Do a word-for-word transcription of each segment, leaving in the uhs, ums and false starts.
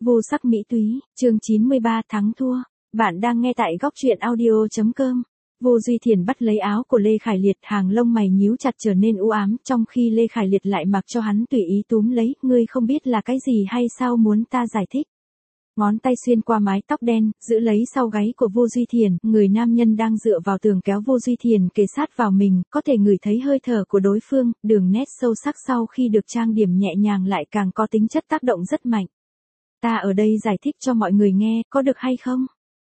Vô sắc mỹ túy, chương chín mươi ba thắng thua. Bạn đang nghe tại góc truyện audio chấm com. Vô Duy Thiền bắt lấy áo của Lê Khải Liệt, hàng lông mày nhíu chặt trở nên u ám, trong khi Lê Khải Liệt lại mặc cho hắn tùy ý túm lấy, ngươi không biết là cái gì hay sao, muốn ta giải thích. Ngón tay xuyên qua mái tóc đen, giữ lấy sau gáy của Vô Duy Thiền, người nam nhân đang dựa vào tường kéo Vô Duy Thiền kề sát vào mình, có thể ngửi thấy hơi thở của đối phương, đường nét sâu sắc sau khi được trang điểm nhẹ nhàng lại càng có tính chất tác động rất mạnh. Ta ở đây giải thích cho mọi người nghe, có được hay không?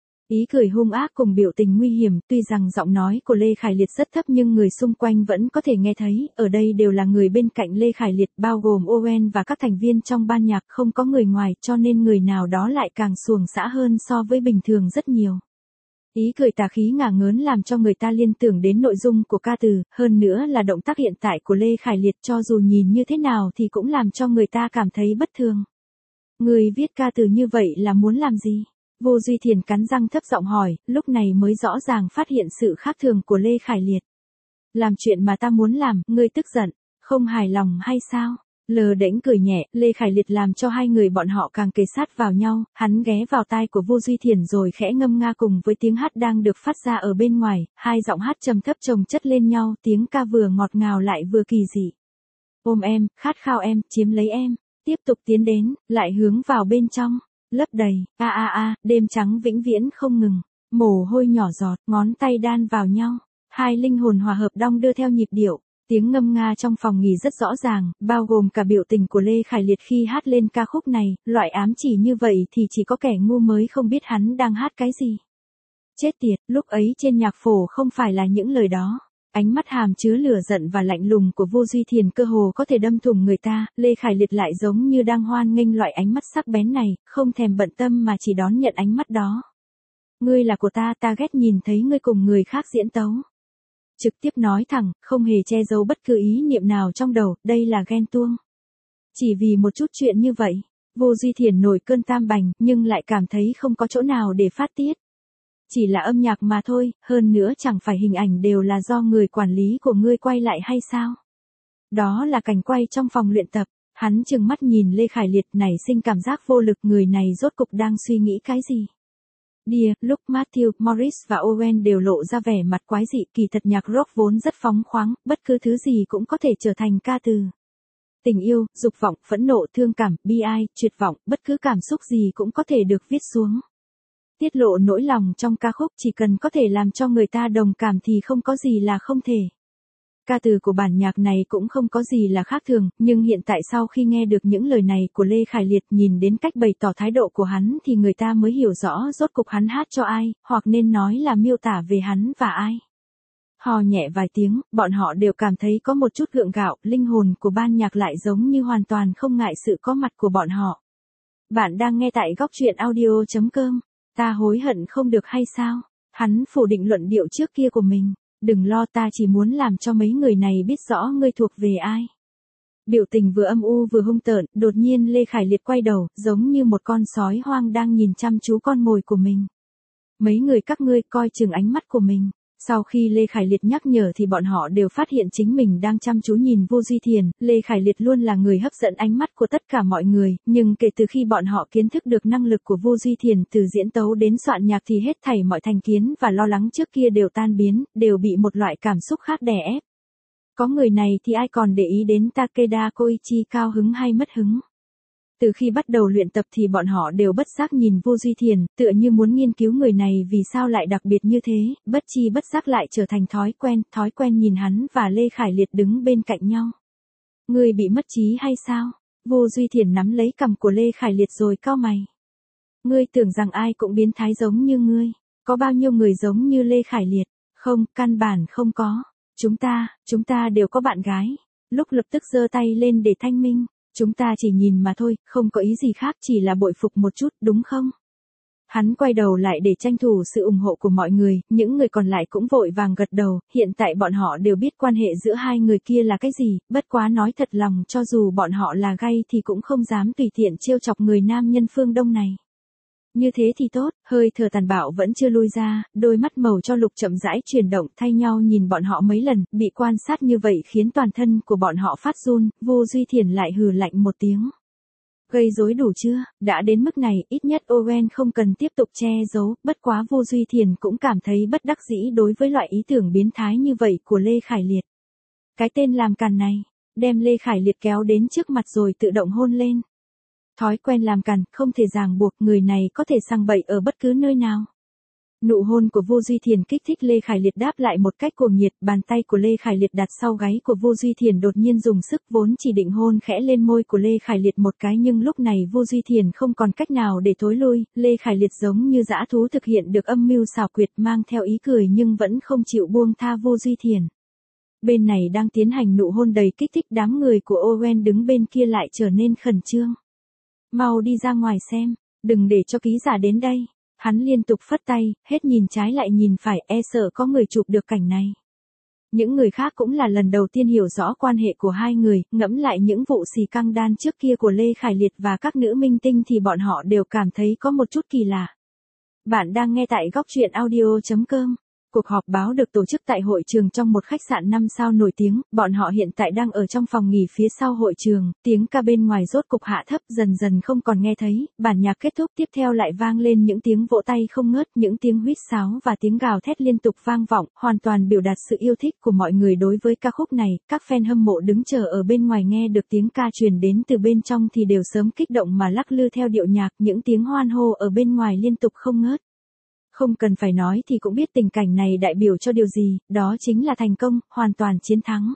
Ý cười hung ác cùng biểu tình nguy hiểm, tuy rằng giọng nói của Lê Khải Liệt rất thấp nhưng người xung quanh vẫn có thể nghe thấy, ở đây đều là người bên cạnh Lê Khải Liệt, bao gồm Owen và các thành viên trong ban nhạc, không có người ngoài, cho nên người nào đó lại càng xuồng xã hơn so với bình thường rất nhiều. Ý cười tà khí ngả ngớn làm cho người ta liên tưởng đến nội dung của ca từ, hơn nữa là động tác hiện tại của Lê Khải Liệt, cho dù nhìn như thế nào thì cũng làm cho người ta cảm thấy bất thường. Người viết ca từ như vậy là muốn làm gì? Vô Duy Thiền cắn răng thấp giọng hỏi, lúc này mới rõ ràng phát hiện sự khác thường của Lê Khải Liệt. Làm chuyện mà ta muốn làm, ngươi tức giận, không hài lòng hay sao? Lờ đễnh cười nhẹ, Lê Khải Liệt làm cho hai người bọn họ càng kề sát vào nhau, hắn ghé vào tai của Vô Duy Thiền rồi khẽ ngâm nga cùng với tiếng hát đang được phát ra ở bên ngoài, hai giọng hát trầm thấp chồng chất lên nhau, tiếng ca vừa ngọt ngào lại vừa kỳ dị. Ôm em, khát khao em, chiếm lấy em, tiếp tục tiến đến, lại hướng vào bên trong. Lấp đầy, a a a, đêm trắng vĩnh viễn không ngừng, mồ hôi nhỏ giọt, ngón tay đan vào nhau, hai linh hồn hòa hợp đong đưa theo nhịp điệu, tiếng ngâm nga trong phòng nghỉ rất rõ ràng, bao gồm cả biểu tình của Lê Khải Liệt khi hát lên ca khúc này, loại ám chỉ như vậy thì chỉ có kẻ ngu mới không biết hắn đang hát cái gì. Chết tiệt, lúc ấy trên nhạc phổ không phải là những lời đó. Ánh mắt hàm chứa lửa giận và lạnh lùng của Vô Duy Thiền cơ hồ có thể đâm thủng người ta, Lê Khải Liệt lại giống như đang hoan nghênh loại ánh mắt sắc bén này, không thèm bận tâm mà chỉ đón nhận ánh mắt đó. Ngươi là của ta, ta ghét nhìn thấy ngươi cùng người khác diễn tấu. Trực tiếp nói thẳng, không hề che giấu bất cứ ý niệm nào trong đầu, đây là ghen tuông. Chỉ vì một chút chuyện như vậy, Vô Duy Thiền nổi cơn tam bành, nhưng lại cảm thấy không có chỗ nào để phát tiết. Chỉ là âm nhạc mà thôi, hơn nữa chẳng phải hình ảnh đều là do người quản lý của ngươi quay lại hay sao? Đó là cảnh quay trong phòng luyện tập, hắn trừng mắt nhìn Lê Khải Liệt nảy sinh cảm giác vô lực, người này rốt cục đang suy nghĩ cái gì? Đìa, lúc Matthew, Morris và Owen đều lộ ra vẻ mặt quái dị, kỳ thật nhạc rock vốn rất phóng khoáng, bất cứ thứ gì cũng có thể trở thành ca từ. Tình yêu, dục vọng, phẫn nộ, thương cảm, bi ai, tuyệt vọng, bất cứ cảm xúc gì cũng có thể được viết xuống. Tiết lộ nỗi lòng trong ca khúc chỉ cần có thể làm cho người ta đồng cảm thì không có gì là không thể. Ca từ của bản nhạc này cũng không có gì là khác thường, nhưng hiện tại sau khi nghe được những lời này của Lê Khải Liệt, nhìn đến cách bày tỏ thái độ của hắn thì người ta mới hiểu rõ rốt cục hắn hát cho ai, hoặc nên nói là miêu tả về hắn và ai. Hò nhẹ vài tiếng, bọn họ đều cảm thấy có một chút gượng gạo, linh hồn của ban nhạc lại giống như hoàn toàn không ngại sự có mặt của bọn họ. Bạn đang nghe tại góc truyện audio chấm com. Ta hối hận không được hay sao? Hắn phủ định luận điệu trước kia của mình. Đừng lo, ta chỉ muốn làm cho mấy người này biết rõ ngươi thuộc về ai. Biểu tình vừa âm u vừa hung tợn, đột nhiên Lê Khải Liệt quay đầu, giống như một con sói hoang đang nhìn chăm chú con mồi của mình. Mấy người các ngươi coi chừng ánh mắt của mình. Sau khi Lê Khải Liệt nhắc nhở thì bọn họ đều phát hiện chính mình đang chăm chú nhìn Vô Duy Thiền, Lê Khải Liệt luôn là người hấp dẫn ánh mắt của tất cả mọi người, nhưng kể từ khi bọn họ kiến thức được năng lực của Vô Duy Thiền từ diễn tấu đến soạn nhạc thì hết thảy mọi thành kiến và lo lắng trước kia đều tan biến, đều bị một loại cảm xúc khác đè ép. Có người này thì ai còn để ý đến Takeda Koichi cao hứng hay mất hứng. Từ khi bắt đầu luyện tập thì bọn họ đều bất giác nhìn Vô Duy Thiền, tựa như muốn nghiên cứu người này vì sao lại đặc biệt như thế, bất chi bất giác lại trở thành thói quen, thói quen nhìn hắn và Lê Khải Liệt đứng bên cạnh nhau. Ngươi bị mất trí hay sao? Vô Duy Thiền nắm lấy cằm của Lê Khải Liệt rồi cau mày. Ngươi tưởng rằng ai cũng biến thái giống như ngươi, có bao nhiêu người giống như Lê Khải Liệt? Không, căn bản không có. Chúng ta, chúng ta đều có bạn gái. Lúc lập tức giơ tay lên để thanh minh. Chúng ta chỉ nhìn mà thôi, không có ý gì khác, chỉ là bội phục một chút, đúng không? Hắn quay đầu lại để tranh thủ sự ủng hộ của mọi người, những người còn lại cũng vội vàng gật đầu, hiện tại bọn họ đều biết quan hệ giữa hai người kia là cái gì, bất quá nói thật lòng cho dù bọn họ là gay thì cũng không dám tùy tiện trêu chọc người nam nhân phương Đông này. Như thế thì tốt, hơi thở tàn bạo vẫn chưa lui ra, đôi mắt màu cho lục chậm rãi chuyển động thay nhau nhìn bọn họ mấy lần, bị quan sát như vậy khiến toàn thân của bọn họ phát run, Vô Duy Thiền lại hừ lạnh một tiếng. Gây rối đủ chưa? Đã đến mức này, ít nhất Owen không cần tiếp tục che giấu, bất quá Vô Duy Thiền cũng cảm thấy bất đắc dĩ đối với loại ý tưởng biến thái như vậy của Lê Khải Liệt. Cái tên làm càn này, đem Lê Khải Liệt kéo đến trước mặt rồi tự động hôn lên. Thói quen làm càn, không thể ràng buộc, người này có thể sang bậy ở bất cứ nơi nào. Nụ hôn của Vô Duy Thiền kích thích Lê Khải Liệt đáp lại một cách cuồng nhiệt, bàn tay của Lê Khải Liệt đặt sau gáy của Vô Duy Thiền đột nhiên dùng sức, vốn chỉ định hôn khẽ lên môi của Lê Khải Liệt một cái, nhưng lúc này Vô Duy Thiền không còn cách nào để thối lui, Lê Khải Liệt giống như dã thú thực hiện được âm mưu xảo quyệt, mang theo ý cười nhưng vẫn không chịu buông tha Vô Duy Thiền. Bên này đang tiến hành nụ hôn đầy kích thích, đám người của Owen đứng bên kia lại trở nên khẩn trương. Mau đi ra ngoài xem, đừng để cho ký giả đến đây. Hắn liên tục phất tay, hết nhìn trái lại nhìn phải, e sợ có người chụp được cảnh này. Những người khác cũng là lần đầu tiên hiểu rõ quan hệ của hai người, ngẫm lại những vụ xì căng đan trước kia của Lê Khải Liệt và các nữ minh tinh thì bọn họ đều cảm thấy có một chút kỳ lạ. Bạn đang nghe tại góc truyện audio chấm com. Cuộc họp báo được tổ chức tại hội trường trong một khách sạn năm sao nổi tiếng, bọn họ hiện tại đang ở trong phòng nghỉ phía sau hội trường, tiếng ca bên ngoài rốt cục hạ thấp, dần dần không còn nghe thấy, bản nhạc kết thúc, tiếp theo lại vang lên những tiếng vỗ tay không ngớt, những tiếng huýt sáo và tiếng gào thét liên tục vang vọng, hoàn toàn biểu đạt sự yêu thích của mọi người đối với ca khúc này. Các fan hâm mộ đứng chờ ở bên ngoài nghe được tiếng ca truyền đến từ bên trong thì đều sớm kích động mà lắc lư theo điệu nhạc, những tiếng hoan hô ở bên ngoài liên tục không ngớt. Không cần phải nói thì cũng biết tình cảnh này đại biểu cho điều gì, đó chính là thành công, hoàn toàn chiến thắng.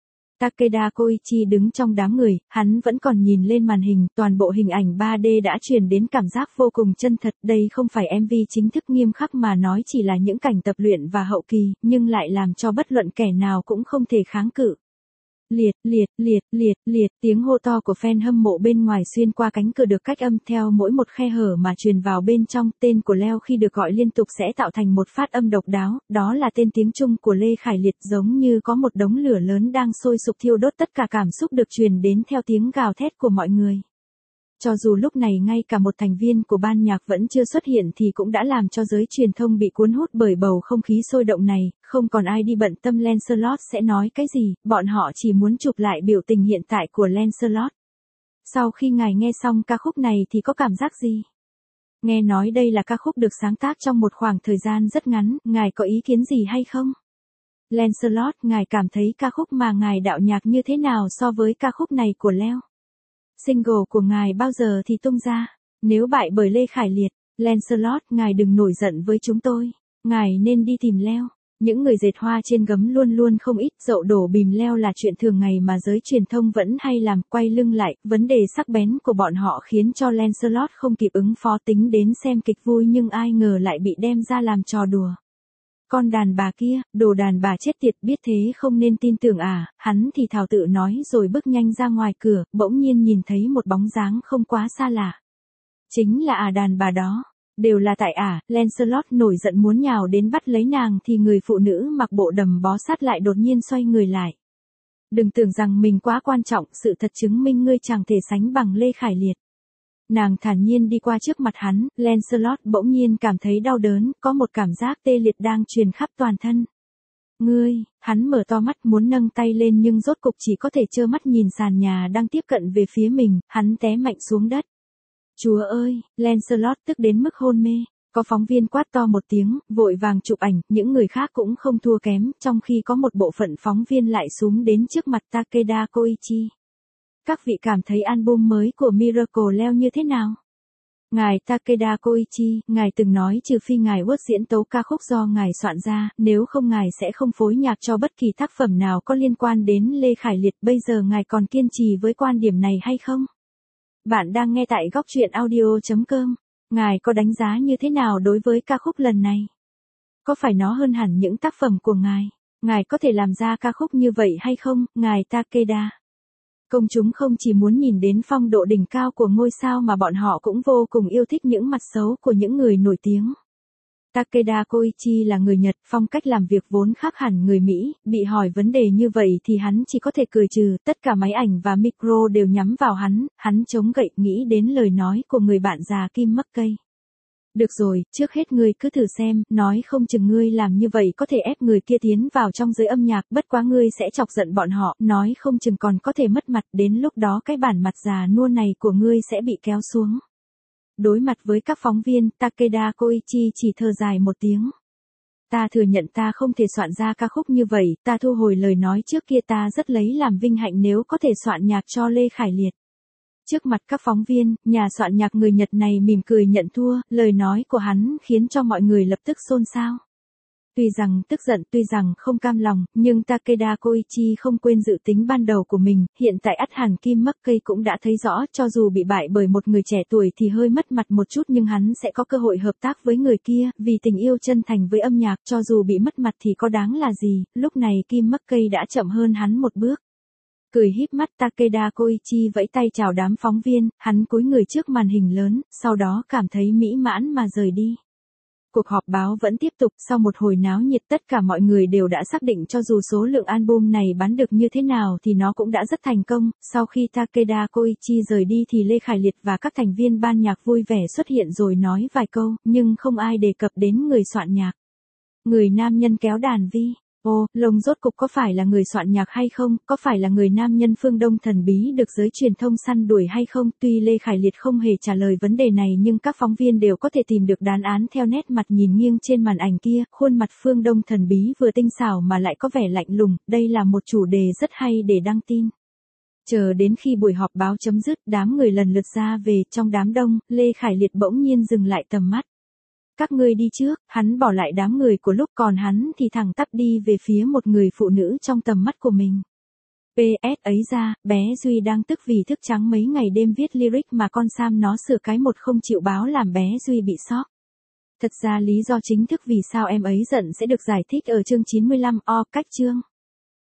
Takeda Koichi đứng trong đám người, hắn vẫn còn nhìn lên màn hình, toàn bộ hình ảnh ba D đã truyền đến cảm giác vô cùng chân thật, đây không phải em vê chính thức nghiêm khắc mà nói chỉ là những cảnh tập luyện và hậu kỳ, nhưng lại làm cho bất luận kẻ nào cũng không thể kháng cự. Liệt, liệt, liệt, liệt, liệt, tiếng hô to của fan hâm mộ bên ngoài xuyên qua cánh cửa được cách âm theo mỗi một khe hở mà truyền vào bên trong, tên của Leo khi được gọi liên tục sẽ tạo thành một phát âm độc đáo, đó là tên tiếng Trung của Lê Khải Liệt, giống như có một đống lửa lớn đang sôi sục thiêu đốt, tất cả cảm xúc được truyền đến theo tiếng gào thét của mọi người. Cho dù lúc này ngay cả một thành viên của ban nhạc vẫn chưa xuất hiện thì cũng đã làm cho giới truyền thông bị cuốn hút bởi bầu không khí sôi động này, không còn ai đi bận tâm Lancelot sẽ nói cái gì, bọn họ chỉ muốn chụp lại biểu tình hiện tại của Lancelot. Sau khi ngài nghe xong ca khúc này thì có cảm giác gì? Nghe nói đây là ca khúc được sáng tác trong một khoảng thời gian rất ngắn, ngài có ý kiến gì hay không? Lancelot, ngài cảm thấy ca khúc mà ngài đạo nhạc như thế nào so với ca khúc này của Leo? Single của ngài bao giờ thì tung ra? Nếu bại bởi Lê Khải Liệt, Lancelot, ngài đừng nổi giận với chúng tôi. Ngài nên đi tìm Leo. Những người dệt hoa trên gấm luôn luôn không ít, dậu đổ bìm Leo là chuyện thường ngày mà giới truyền thông vẫn hay làm. Quay lưng lại, vấn đề sắc bén của bọn họ khiến cho Lancelot không kịp ứng phó, tính đến xem kịch vui nhưng ai ngờ lại bị đem ra làm trò đùa. Con đàn bà kia, đồ đàn bà chết tiệt, biết thế không nên tin tưởng à, hắn thì thào tự nói rồi bước nhanh ra ngoài cửa, bỗng nhiên nhìn thấy một bóng dáng không quá xa lạ. Chính là à đàn bà đó, đều là tại à, Lancelot nổi giận muốn nhào đến bắt lấy nàng thì người phụ nữ mặc bộ đầm bó sát lại đột nhiên xoay người lại. Đừng tưởng rằng mình quá quan trọng, sự thật chứng minh ngươi chẳng thể sánh bằng Lê Khải Liệt. Nàng thản nhiên đi qua trước mặt hắn, Lancelot bỗng nhiên cảm thấy đau đớn, có một cảm giác tê liệt đang truyền khắp toàn thân. Ngươi, hắn mở to mắt muốn nâng tay lên nhưng rốt cục chỉ có thể trơ mắt nhìn sàn nhà đang tiếp cận về phía mình, hắn té mạnh xuống đất. Chúa ơi, Lancelot tức đến mức hôn mê, có phóng viên quát to một tiếng, vội vàng chụp ảnh, những người khác cũng không thua kém, trong khi có một bộ phận phóng viên lại xúm đến trước mặt Takeda Koichi. Các vị cảm thấy album mới của Miracle Leo như thế nào? Ngài Takeda Koichi, ngài từng nói trừ phi ngài Wood diễn tấu ca khúc do ngài soạn ra, nếu không ngài sẽ không phối nhạc cho bất kỳ tác phẩm nào có liên quan đến Lê Khải Liệt, bây giờ ngài còn kiên trì với quan điểm này hay không? Bạn đang nghe tại góc truyện audio chấm com. Ngài có đánh giá như thế nào đối với ca khúc lần này? Có phải nó hơn hẳn những tác phẩm của ngài? Ngài có thể làm ra ca khúc như vậy hay không, ngài Takeda? Công chúng không chỉ muốn nhìn đến phong độ đỉnh cao của ngôi sao mà bọn họ cũng vô cùng yêu thích những mặt xấu của những người nổi tiếng. Takeda Koichi là người Nhật, phong cách làm việc vốn khác hẳn người Mỹ, bị hỏi vấn đề như vậy thì hắn chỉ có thể cười trừ, tất cả máy ảnh và micro đều nhắm vào hắn, hắn chống gậy nghĩ đến lời nói của người bạn già Kim McKay. Được rồi, trước hết ngươi cứ thử xem, nói không chừng ngươi làm như vậy có thể ép người kia tiến vào trong giới âm nhạc, bất quá ngươi sẽ chọc giận bọn họ, nói không chừng còn có thể mất mặt, đến lúc đó cái bản mặt già nua này của ngươi sẽ bị kéo xuống. Đối mặt với các phóng viên, Takeda Koichi chỉ thở dài một tiếng. Ta thừa nhận ta không thể soạn ra ca khúc như vậy, ta thu hồi lời nói trước kia, ta rất lấy làm vinh hạnh nếu có thể soạn nhạc cho Lê Khải Liệt. Trước mặt các phóng viên, nhà soạn nhạc người Nhật này mỉm cười nhận thua, lời nói của hắn khiến cho mọi người lập tức xôn xao. Tuy rằng tức giận, tuy rằng không cam lòng, nhưng Takeda Koichi không quên dự tính ban đầu của mình, hiện tại ắt hẳn Kim Mắc Cây cũng đã thấy rõ, cho dù bị bại bởi một người trẻ tuổi thì hơi mất mặt một chút nhưng hắn sẽ có cơ hội hợp tác với người kia, vì tình yêu chân thành với âm nhạc, cho dù bị mất mặt thì có đáng là gì, lúc này Kim Mắc Cây đã chậm hơn hắn một bước. Cười híp mắt, Takeda Koichi vẫy tay chào đám phóng viên, hắn cúi người trước màn hình lớn, sau đó cảm thấy mỹ mãn mà rời đi. Cuộc họp báo vẫn tiếp tục, sau một hồi náo nhiệt tất cả mọi người đều đã xác định cho dù số lượng album này bán được như thế nào thì nó cũng đã rất thành công. Sau khi Takeda Koichi rời đi thì Lê Khải Liệt và các thành viên ban nhạc vui vẻ xuất hiện rồi nói vài câu, nhưng không ai đề cập đến người soạn nhạc. Người nam nhân kéo đàn vi. Ô, lông rốt cục có phải là người soạn nhạc hay không, có phải là người nam nhân phương Đông thần bí được giới truyền thông săn đuổi hay không, tuy Lê Khải Liệt không hề trả lời vấn đề này nhưng các phóng viên đều có thể tìm được đáp án theo nét mặt nhìn nghiêng trên màn ảnh kia, khuôn mặt phương Đông thần bí vừa tinh xảo mà lại có vẻ lạnh lùng, đây là một chủ đề rất hay để đăng tin. Chờ đến khi buổi họp báo chấm dứt, đám người lần lượt ra về, trong đám đông, Lê Khải Liệt bỗng nhiên dừng lại tầm mắt. Các ngươi đi trước, hắn bỏ lại đám người của lúc còn hắn thì thẳng tắp đi về phía một người phụ nữ trong tầm mắt của mình. pê ét ấy ra, bé Duy đang tức vì thức trắng mấy ngày đêm viết lyric mà con Sam nó sửa cái một không chịu báo làm bé Duy bị sốc. Thật ra lý do chính thức vì sao em ấy giận sẽ được giải thích ở chương chín mươi lăm o cách chương.